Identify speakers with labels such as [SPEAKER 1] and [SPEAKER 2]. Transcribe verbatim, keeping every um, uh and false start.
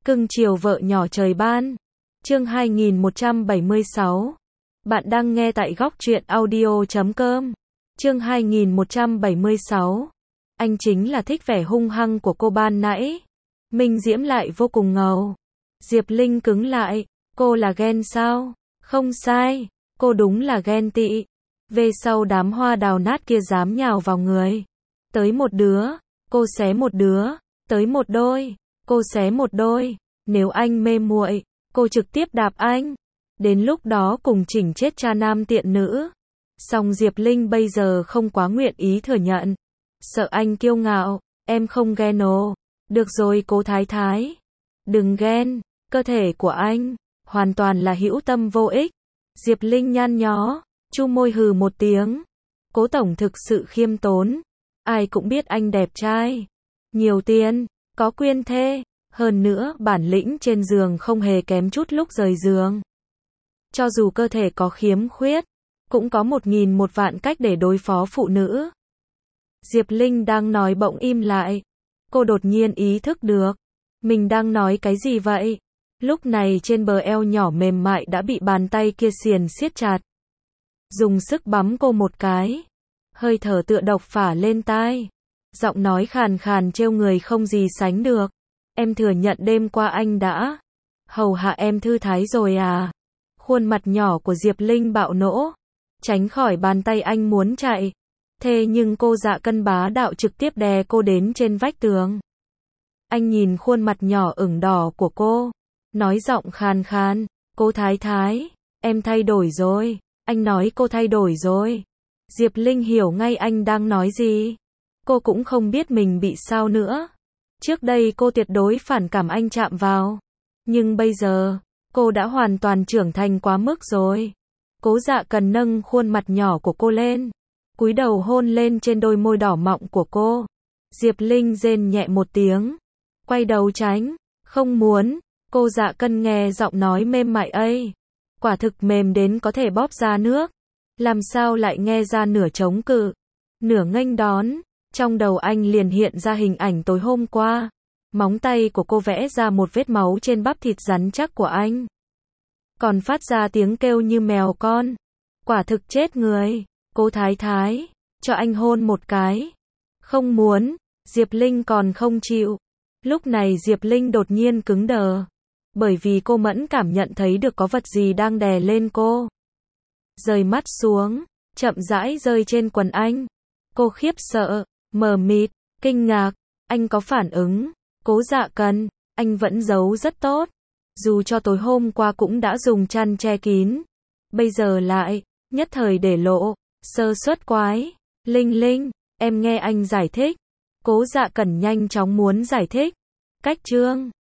[SPEAKER 1] Cưng chiều vợ nhỏ trời ban. Chương hai nghìn một trăm bảy mươi sáu. Bạn đang nghe tại góc truyện audio chấm com. Chương hai nghìn một trăm bảy mươi sáu. Anh chính là thích vẻ hung hăng của cô ban nãy. Minh Diễm lại vô cùng ngầu. Diệp Linh cứng lại. Cô là ghen sao? Không sai. Cô đúng là ghen tị. Về sau đám hoa đào nát kia dám nhào vào người. Tới một đứa. Cô xé một đứa. Tới một đôi. Cô xé một đôi. Nếu anh mê muội, cô trực tiếp đạp anh. Đến lúc đó cùng chỉnh chết cha nam tiện nữ. Song Diệp Linh bây giờ không quá nguyện ý thừa nhận. Sợ anh kiêu ngạo, em không ghen ồ. Được rồi Cố Thái Thái. Đừng ghen, cơ thể của anh, hoàn toàn là hữu tâm vô ích. Diệp Linh nhăn nhó, chu môi hừ một tiếng. Cố tổng thực sự khiêm tốn. Ai cũng biết anh đẹp trai. Nhiều tiền, có quyên thê. Hơn nữa, bản lĩnh trên giường không hề kém chút lúc rời giường. Cho dù cơ thể có khiếm khuyết, cũng có một nghìn một vạn cách để đối phó phụ nữ. Diệp Linh đang nói bỗng im lại. Cô đột nhiên ý thức được. Mình đang nói cái gì vậy? Lúc này trên bờ eo nhỏ mềm mại đã bị bàn tay kia xiềng siết chặt. Dùng sức bắm cô một cái. Hơi thở tựa độc phả lên tai. Giọng nói khàn khàn trêu người không gì sánh được. Em thừa nhận đêm qua anh đã hầu hạ em thư thái rồi à? Khuôn mặt nhỏ của Diệp Linh bạo nộ. Tránh khỏi bàn tay anh muốn chạy. Thế nhưng cô Dạ Cân bá đạo trực tiếp đè cô đến trên vách tường. Anh nhìn khuôn mặt nhỏ ửng đỏ của cô. Nói giọng khàn khàn. Cô Thái Thái, em thay đổi rồi. Anh nói cô thay đổi rồi. Diệp Linh hiểu ngay anh đang nói gì. Cô cũng không biết mình bị sao nữa. Trước đây cô tuyệt đối phản cảm anh chạm vào. Nhưng bây giờ, cô đã hoàn toàn trưởng thành quá mức rồi. Cố Dạ Cần nâng khuôn mặt nhỏ của cô lên. Cúi đầu hôn lên trên đôi môi đỏ mọng của cô. Diệp Linh rên nhẹ một tiếng. Quay đầu tránh. Không muốn. Cô Dạ Cân nghe giọng nói mềm mại ấy. Quả thực mềm đến có thể bóp ra nước. Làm sao lại nghe ra nửa chống cự. Nửa nghênh đón. Trong đầu anh liền hiện ra hình ảnh tối hôm qua. Móng tay của cô vẽ ra một vết máu trên bắp thịt rắn chắc của anh. Còn phát ra tiếng kêu như mèo con. Quả thực chết người. Cố Thái Thái, cho anh hôn một cái. Không muốn. Diệp Linh còn không chịu. Lúc này Diệp Linh đột nhiên cứng đờ. Bởi vì cô mẫn cảm nhận thấy được có vật gì đang đè lên cô. Rời mắt xuống, chậm rãi rơi trên quần anh. Cô khiếp sợ, mờ mịt, kinh ngạc. Anh có phản ứng. Cố Dạ Cần, anh vẫn giấu rất tốt. Dù cho tối hôm qua cũng đã dùng chăn che kín. Bây giờ lại, nhất thời để lộ. Sơ suất quái. Linh Linh, em nghe anh giải thích. Cố Dạ Cần nhanh chóng muốn giải thích. Cách chương.